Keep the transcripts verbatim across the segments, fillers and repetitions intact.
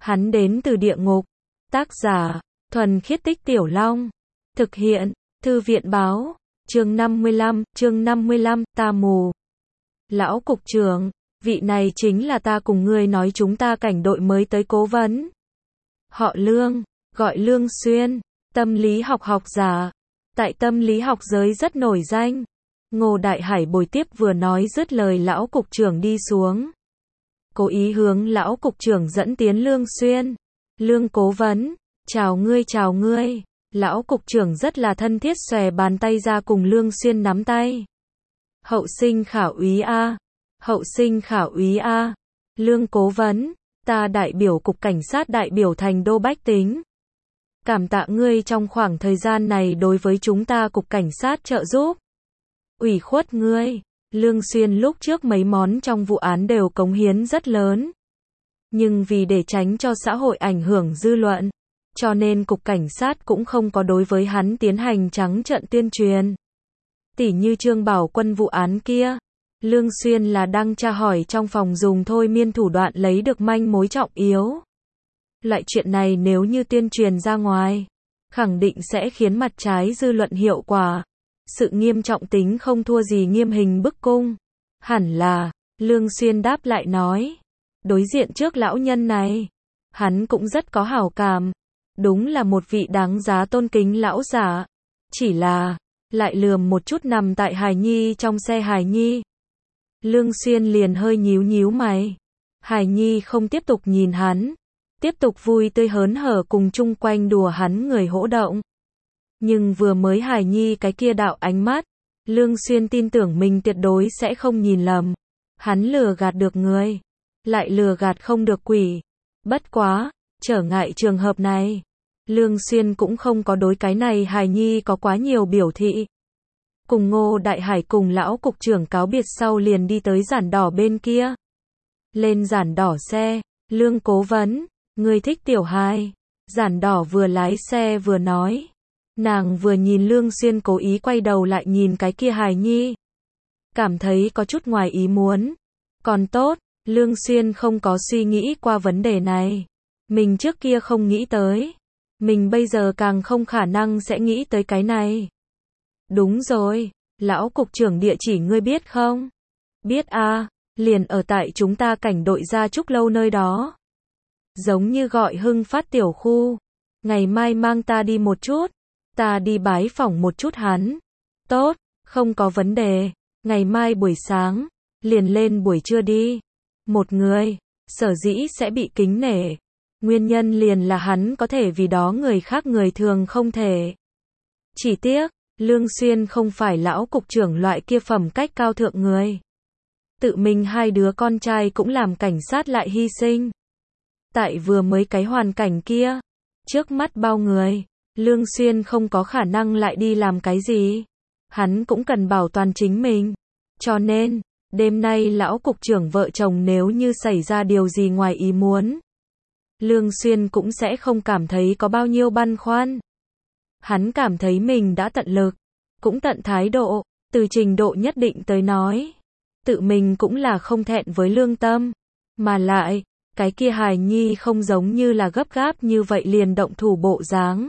Hắn đến từ địa ngục. Tác giả, Thuần Khiết Tích Tiểu Long. Thực hiện, Thư viện báo. Chương năm mươi lăm, chương năm mươi lăm, ta mù. Lão cục trưởng, vị này chính là ta cùng ngươi nói chúng ta cảnh đội mới tới cố vấn. Họ Lương, gọi Lương Xuyên, tâm lý học học giả. Tại tâm lý học giới rất nổi danh. Ngô Đại Hải bồi tiếp vừa nói dứt lời lão cục trưởng đi xuống. Cố ý hướng lão cục trưởng dẫn tiến Lương Xuyên. Lương cố vấn, chào ngươi chào ngươi. Lão cục trưởng rất là thân thiết xòe bàn tay ra cùng Lương Xuyên nắm tay. Hậu sinh khảo úy A. Hậu sinh khảo úy A. Lương cố vấn, ta đại biểu cục cảnh sát đại biểu thành đô Bách Tính. Cảm tạ ngươi trong khoảng thời gian này đối với chúng ta cục cảnh sát trợ giúp. Ủy khuất ngươi. Lương Xuyên lúc trước mấy món trong vụ án đều cống hiến rất lớn. Nhưng vì để tránh cho xã hội ảnh hưởng dư luận, cho nên cục cảnh sát cũng không có đối với hắn tiến hành trắng trợn tuyên truyền. Tỉ như Trương Bảo Quân vụ án kia, Lương Xuyên là đang tra hỏi trong phòng dùng thôi miên thủ đoạn lấy được manh mối trọng yếu. Loại chuyện này nếu như tuyên truyền ra ngoài, khẳng định sẽ khiến mặt trái dư luận hiệu quả. Sự nghiêm trọng tính không thua gì nghiêm hình bức cung. Hẳn là, Lương Xuyên đáp lại nói. Đối diện trước lão nhân này, hắn cũng rất có hảo cảm. Đúng là một vị đáng giá tôn kính lão giả. Chỉ là, lại lườm một chút nằm tại hài nhi trong xe hài nhi. Lương Xuyên liền hơi nhíu nhíu mày. Hài nhi không tiếp tục nhìn hắn. Tiếp tục vui tươi hớn hở cùng chung quanh đùa hắn người hỗ động. Nhưng vừa mới hài nhi cái kia đạo ánh mắt, Lương Xuyên tin tưởng mình tuyệt đối sẽ không nhìn lầm. Hắn lừa gạt được người, lại lừa gạt không được quỷ. Bất quá, trở ngại trường hợp này, Lương Xuyên cũng không có đối cái này hài nhi có quá nhiều biểu thị. Cùng Ngô Đại Hải cùng lão cục trưởng cáo biệt sau liền đi tới giản đỏ bên kia. Lên giản đỏ xe, Lương cố vấn, ngươi thích tiểu hài. Giản đỏ vừa lái xe vừa nói. Nàng vừa nhìn Lương Xuyên cố ý quay đầu lại nhìn cái kia hài nhi. Cảm thấy có chút ngoài ý muốn. Còn tốt, Lương Xuyên không có suy nghĩ qua vấn đề này. Mình trước kia không nghĩ tới. Mình bây giờ càng không khả năng sẽ nghĩ tới cái này. Đúng rồi, lão cục trưởng địa chỉ ngươi biết không? Biết à, liền ở tại chúng ta cảnh đội Gia Trúc Lâu nơi đó. Giống như gọi Hưng Phát tiểu khu. Ngày mai mang ta đi một chút. Ta đi bái phỏng một chút hắn. Tốt, không có vấn đề. Ngày mai buổi sáng, liền lên buổi trưa đi. Một người, sở dĩ sẽ bị kính nể. Nguyên nhân liền là hắn có thể vì đó người khác người thường không thể. Chỉ tiếc, Lương Xuyên không phải lão cục trưởng loại kia phẩm cách cao thượng người. Tự mình hai đứa con trai cũng làm cảnh sát lại hy sinh. Tại vừa mới cái hoàn cảnh kia, trước mắt bao người, Lương Xuyên không có khả năng lại đi làm cái gì. Hắn cũng cần bảo toàn chính mình. Cho nên, đêm nay lão cục trưởng vợ chồng nếu như xảy ra điều gì ngoài ý muốn, Lương Xuyên cũng sẽ không cảm thấy có bao nhiêu băn khoăn. Hắn cảm thấy mình đã tận lực, cũng tận thái độ, từ trình độ nhất định tới nói. Tự mình cũng là không thẹn với lương tâm. Mà lại, cái kia hài nhi không giống như là gấp gáp như vậy liền động thủ bộ dáng.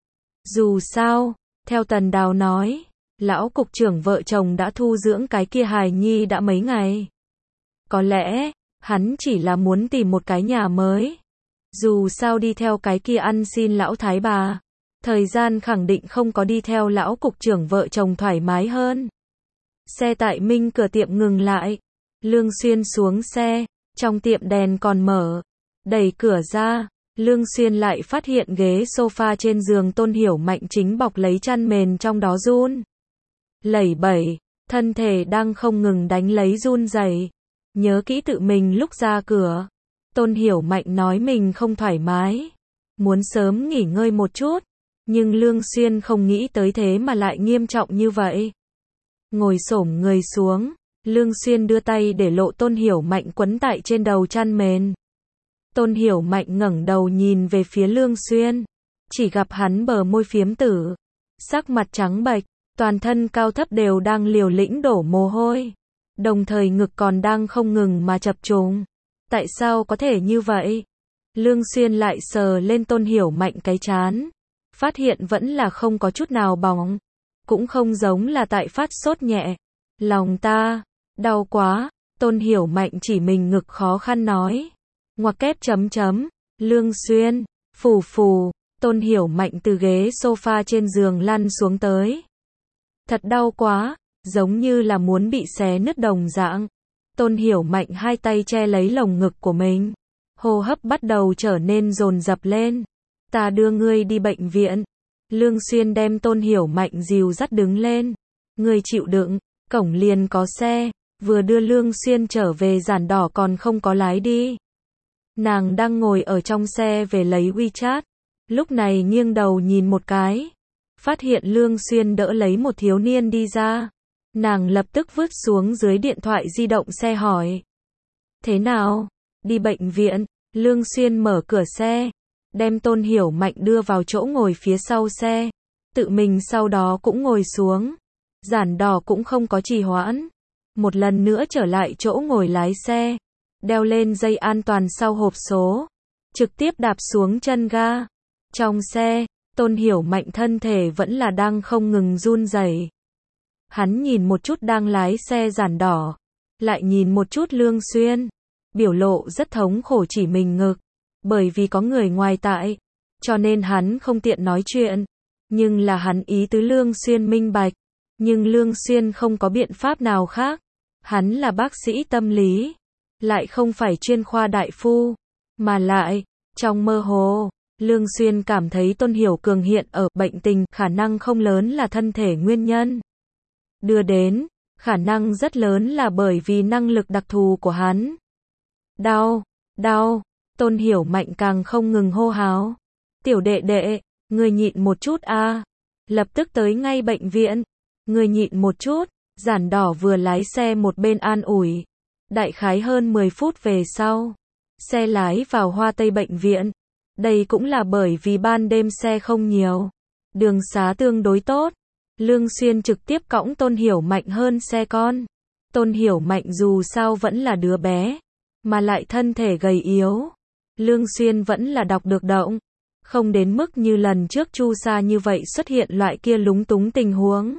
Dù sao, theo Tần Đào nói, lão cục trưởng vợ chồng đã thu dưỡng cái kia hài nhi đã mấy ngày. Có lẽ, hắn chỉ là muốn tìm một cái nhà mới. Dù sao đi theo cái kia ăn xin lão thái bà, thời gian khẳng định không có đi theo lão cục trưởng vợ chồng thoải mái hơn. Xe tại Minh cửa tiệm ngừng lại. Lương Xuyên xuống xe, trong tiệm đèn còn mở. Đẩy cửa ra, Lương Xuyên lại phát hiện ghế sofa trên giường Tôn Hiểu Mạnh chính bọc lấy chăn mền trong đó run lẩy bẩy, thân thể đang không ngừng đánh lấy run rẩy. Nhớ kỹ tự mình lúc ra cửa, Tôn Hiểu Mạnh nói mình không thoải mái, muốn sớm nghỉ ngơi một chút, nhưng Lương Xuyên không nghĩ tới thế mà lại nghiêm trọng như vậy. Ngồi xổm người xuống, Lương Xuyên đưa tay để lộ Tôn Hiểu Mạnh quấn tại trên đầu chăn mền. Tôn Hiểu Mạnh ngẩng đầu nhìn về phía Lương Xuyên, chỉ gặp hắn bờ môi phiếm tử, sắc mặt trắng bệch, toàn thân cao thấp đều đang liều lĩnh đổ mồ hôi, đồng thời ngực còn đang không ngừng mà chập trùng. Tại sao có thể như vậy? Lương Xuyên lại sờ lên Tôn Hiểu Mạnh cái trán, phát hiện vẫn là không có chút nào bỏng, cũng không giống là tại phát sốt nhẹ. Lòng ta đau quá, Tôn Hiểu Mạnh chỉ mình ngực khó khăn nói. Ngoặc kép chấm chấm, Lương Xuyên, phù phù, Tôn Hiểu Mạnh từ ghế sofa trên giường lăn xuống tới. Thật đau quá, giống như là muốn bị xé nứt đồng dạng. Tôn Hiểu Mạnh hai tay che lấy lồng ngực của mình, hô hấp bắt đầu trở nên dồn dập lên. Ta đưa ngươi đi bệnh viện. Lương Xuyên đem Tôn Hiểu Mạnh dìu dắt đứng lên. Ngươi chịu đựng, cổng liền có xe, vừa đưa Lương Xuyên trở về Giản Đỏ còn không có lái đi. Nàng đang ngồi ở trong xe về lấy WeChat, lúc này nghiêng đầu nhìn một cái, phát hiện Lương Xuyên đỡ lấy một thiếu niên đi ra. Nàng lập tức vứt xuống dưới điện thoại di động xe hỏi. Thế nào? Đi bệnh viện. Lương Xuyên mở cửa xe, đem Tôn Hiểu Mạnh đưa vào chỗ ngồi phía sau xe, tự mình sau đó cũng ngồi xuống. Giản Đỏ cũng không có trì hoãn, một lần nữa trở lại chỗ ngồi lái xe, đeo lên dây an toàn sau hộp số, trực tiếp đạp xuống chân ga. Trong xe, Tôn Hiểu Mạnh thân thể vẫn là đang không ngừng run rẩy. Hắn nhìn một chút đang lái xe Giản Đỏ, lại nhìn một chút Lương Xuyên, biểu lộ rất thống khổ chỉ mình ngực, bởi vì có người ngoài tại, cho nên hắn không tiện nói chuyện, nhưng là hắn ý tứ Lương Xuyên minh bạch, nhưng Lương Xuyên không có biện pháp nào khác, hắn là bác sĩ tâm lý, lại không phải chuyên khoa đại phu, mà lại, trong mơ hồ, Lương Xuyên cảm thấy Tôn Hiểu Cường hiện ở bệnh tình khả năng không lớn là thân thể nguyên nhân đưa đến, khả năng rất lớn là bởi vì năng lực đặc thù của hắn. Đau, đau, Tôn Hiểu Mạnh càng không ngừng hô hào. Tiểu đệ đệ, ngươi nhịn một chút a, lập tức tới ngay bệnh viện. Ngươi nhịn một chút. Giản Đỏ vừa lái xe một bên an ủi. Đại khái hơn mười phút về sau, xe lái vào Hoa Tây bệnh viện. Đây cũng là bởi vì ban đêm xe không nhiều, đường xá tương đối tốt. Lương Xuyên trực tiếp cõng Tôn Hiểu Mạnh hơn xe con. Tôn Hiểu Mạnh dù sao vẫn là đứa bé, mà lại thân thể gầy yếu. Lương Xuyên vẫn là đọc được động, không đến mức như lần trước Chu Sa như vậy xuất hiện loại kia lúng túng tình huống.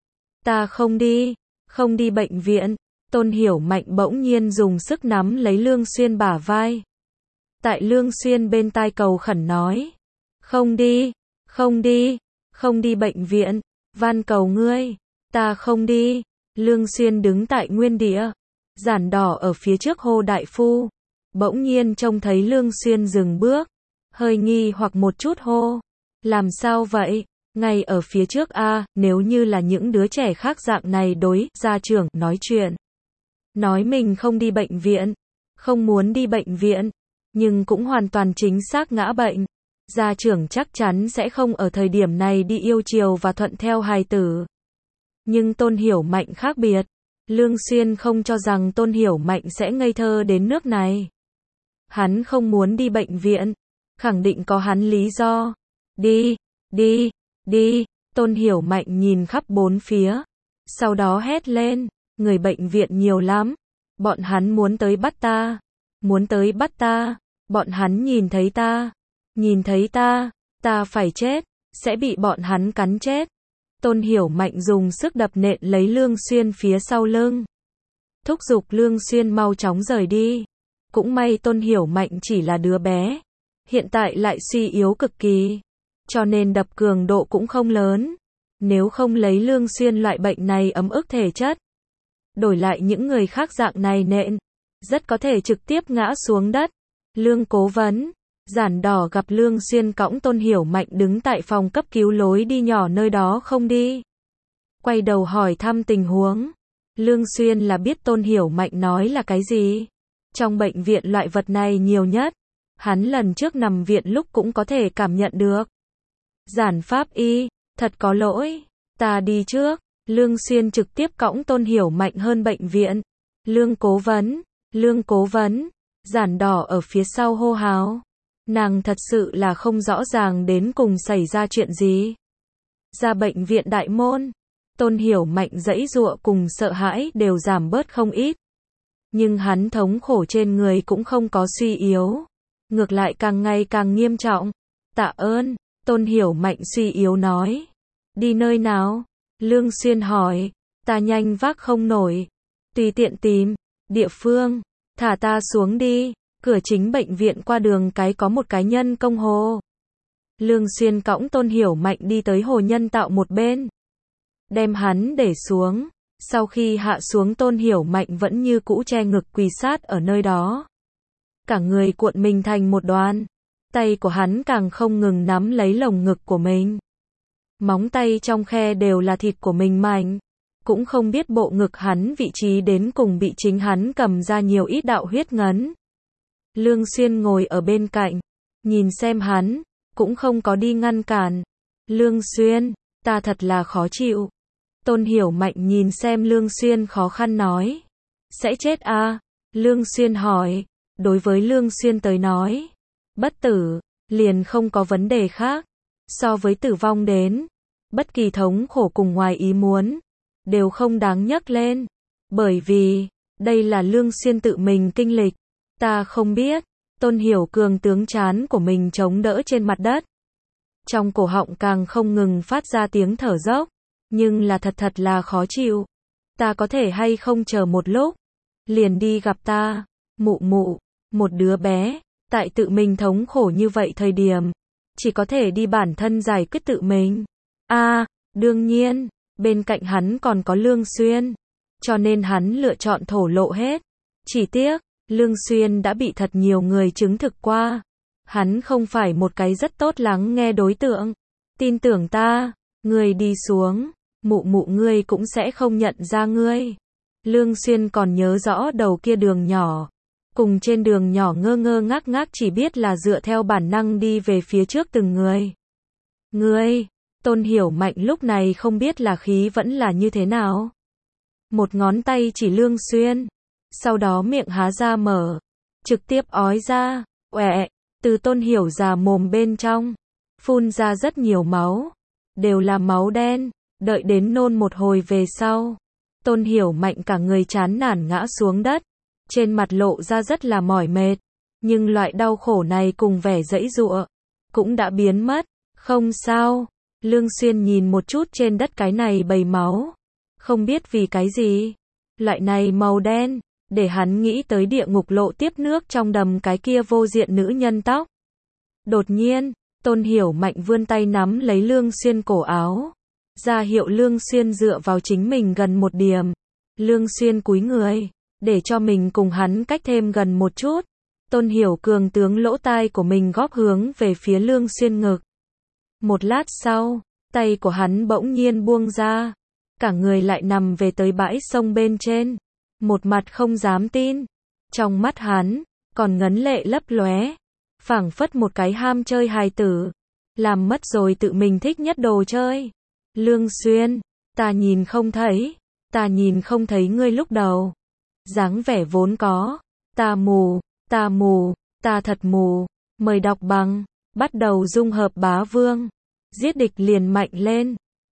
Ta không đi, không đi bệnh viện. Tôn Hiểu Mạnh bỗng nhiên dùng sức nắm lấy Lương Xuyên bả vai. Tại Lương Xuyên bên tai cầu khẩn nói. Không đi, không đi, không đi bệnh viện. Van cầu ngươi, ta không đi. Lương Xuyên đứng tại nguyên địa. Giản Đỏ ở phía trước hô đại phu. Bỗng nhiên trông thấy Lương Xuyên dừng bước, hơi nghi hoặc một chút hô. Làm sao vậy? Ngay ở phía trước a, nếu như là những đứa trẻ khác dạng này đối gia trưởng nói chuyện. Nói mình không đi bệnh viện, không muốn đi bệnh viện, nhưng cũng hoàn toàn chính xác ngã bệnh. Gia trưởng chắc chắn sẽ không ở thời điểm này đi yêu chiều và thuận theo hài tử. Nhưng Tôn Hiểu Mạnh khác biệt. Lương Xuyên không cho rằng Tôn Hiểu Mạnh sẽ ngây thơ đến nước này. Hắn không muốn đi bệnh viện, khẳng định có hắn lý do. Đi, đi, đi. Tôn Hiểu Mạnh nhìn khắp bốn phía, sau đó hét lên, người bệnh viện nhiều lắm, bọn hắn muốn tới bắt ta, muốn tới bắt ta, bọn hắn nhìn thấy ta, nhìn thấy ta, ta phải chết, sẽ bị bọn hắn cắn chết. Tôn Hiểu Mạnh dùng sức đập nện lấy Lương Xuyên phía sau lưng, thúc giục Lương Xuyên mau chóng rời đi. Cũng may Tôn Hiểu Mạnh chỉ là đứa bé, hiện tại lại suy yếu cực kỳ, cho nên đập cường độ cũng không lớn. Nếu không lấy Lương Xuyên loại bệnh này ấm ức thể chất, đổi lại những người khác dạng này nện, rất có thể trực tiếp ngã xuống đất. Lương cố vấn, Giản Đỏ gặp Lương Xuyên cõng Tôn Hiểu Mạnh đứng tại phòng cấp cứu lối đi nhỏ nơi đó không đi. Quay đầu hỏi thăm tình huống. Lương Xuyên là biết Tôn Hiểu Mạnh nói là cái gì. Trong bệnh viện loại vật này nhiều nhất. Hắn lần trước nằm viện lúc cũng có thể cảm nhận được. Giản pháp y, thật có lỗi, ta đi trước. Lương Xuyên trực tiếp cõng Tôn Hiểu Mạnh hơn bệnh viện. Lương cố vấn, Lương cố vấn, Giản Đỏ ở phía sau hô hào. Nàng thật sự là không rõ ràng đến cùng xảy ra chuyện gì. Ra bệnh viện đại môn, Tôn Hiểu Mạnh giãy giụa cùng sợ hãi đều giảm bớt không ít. Nhưng hắn thống khổ trên người cũng không có suy yếu. ngược lại càng ngày càng nghiêm trọng. Tạ ơn, Tôn Hiểu Mạnh suy yếu nói. Đi nơi nào? Lương Xuyên hỏi. Ta nhanh vác không nổi. Tùy tiện tìm, địa phương, thả ta xuống đi. Cửa chính bệnh viện qua đường cái có một cái nhân công hồ. Lương Xuyên cõng Tôn Hiểu Mạnh đi tới hồ nhân tạo một bên. Đem hắn để xuống. Sau khi hạ xuống, Tôn Hiểu Mạnh vẫn như cũ che ngực quỳ sát ở nơi đó. Cả người cuộn mình thành một đoàn. Tay của hắn càng không ngừng nắm lấy lồng ngực của mình. Móng tay trong khe đều là thịt của mình mảnh. Cũng không biết bộ ngực hắn vị trí đến cùng bị chính hắn cầm ra nhiều ít đạo huyết ngấn. Lương Xuyên ngồi ở bên cạnh. Nhìn xem hắn. Cũng không có đi ngăn cản. Lương Xuyên, ta thật là khó chịu. Tôn Hiểu Mạnh nhìn xem Lương Xuyên khó khăn nói. Sẽ chết à? Lương Xuyên hỏi. Đối với Lương Xuyên tới nói, bất tử, liền không có vấn đề khác. So với tử vong đến, bất kỳ thống khổ cùng ngoài ý muốn, đều không đáng nhắc lên. Bởi vì, đây là Lương Xuyên tự mình kinh lịch. Ta không biết. Tôn Hiểu Cường tướng trán của mình chống đỡ trên mặt đất. Trong cổ họng càng không ngừng phát ra tiếng thở dốc. Nhưng là thật thật là khó chịu. Ta có thể hay không chờ một lúc, liền đi gặp ta. Mụ mụ, một đứa bé, tại tự mình thống khổ như vậy thời điểm, chỉ có thể đi bản thân giải quyết tự mình. A, à, đương nhiên, bên cạnh hắn còn có Lương Xuyên, cho nên hắn lựa chọn thổ lộ hết. Chỉ tiếc, Lương Xuyên đã bị thật nhiều người chứng thực qua. Hắn không phải một cái rất tốt lắng nghe đối tượng. Tin tưởng ta, ngươi đi xuống, mụ mụ ngươi cũng sẽ không nhận ra ngươi. Lương Xuyên còn nhớ rõ đầu kia đường nhỏ. Cùng trên đường nhỏ ngơ ngơ ngác ngác chỉ biết là dựa theo bản năng đi về phía trước từng người. Ngươi, Tôn Hiểu Mạnh lúc này không biết là khí vẫn là như thế nào. Một ngón tay chỉ Lương Xuyên. Sau đó miệng há ra mở. Trực tiếp ói ra. Oẹ, từ Tôn Hiểu già mồm bên trong. Phun ra rất nhiều máu. Đều là máu đen. Đợi đến nôn một hồi về sau. Tôn Hiểu Mạnh cả người chán nản ngã xuống đất. Trên mặt lộ ra rất là mỏi mệt. Nhưng loại đau khổ này cùng vẻ giãy giụa cũng đã biến mất. Không sao. Lương Xuyên nhìn một chút trên đất cái này bầy máu. Không biết vì cái gì. Loại này màu đen. Để hắn nghĩ tới địa ngục lộ tiếp nước trong đầm cái kia vô diện nữ nhân tóc. Đột nhiên, Tôn Hiểu Mạnh vươn tay nắm lấy Lương Xuyên cổ áo. Ra hiệu Lương Xuyên dựa vào chính mình gần một điểm. Lương Xuyên cúi người. Để cho mình cùng hắn cách thêm gần một chút. Tôn Hiểu Cường tướng lỗ tai của mình góp hướng về phía Lương Xuyên ngực. Một lát sau, tay của hắn bỗng nhiên buông ra. Cả người lại nằm về tới bãi sông bên trên. Một mặt không dám tin. Trong mắt hắn, còn ngấn lệ lấp lóe. Phảng phất một cái ham chơi hài tử. Làm mất rồi tự mình thích nhất đồ chơi. Lương Xuyên, ta nhìn không thấy. Ta nhìn không thấy ngươi lúc đầu. Dáng vẻ vốn có. Ta mù, ta mù, ta thật mù. Mời đọc bằng. Bắt đầu dung hợp bá vương. Giết địch liền mạnh lên.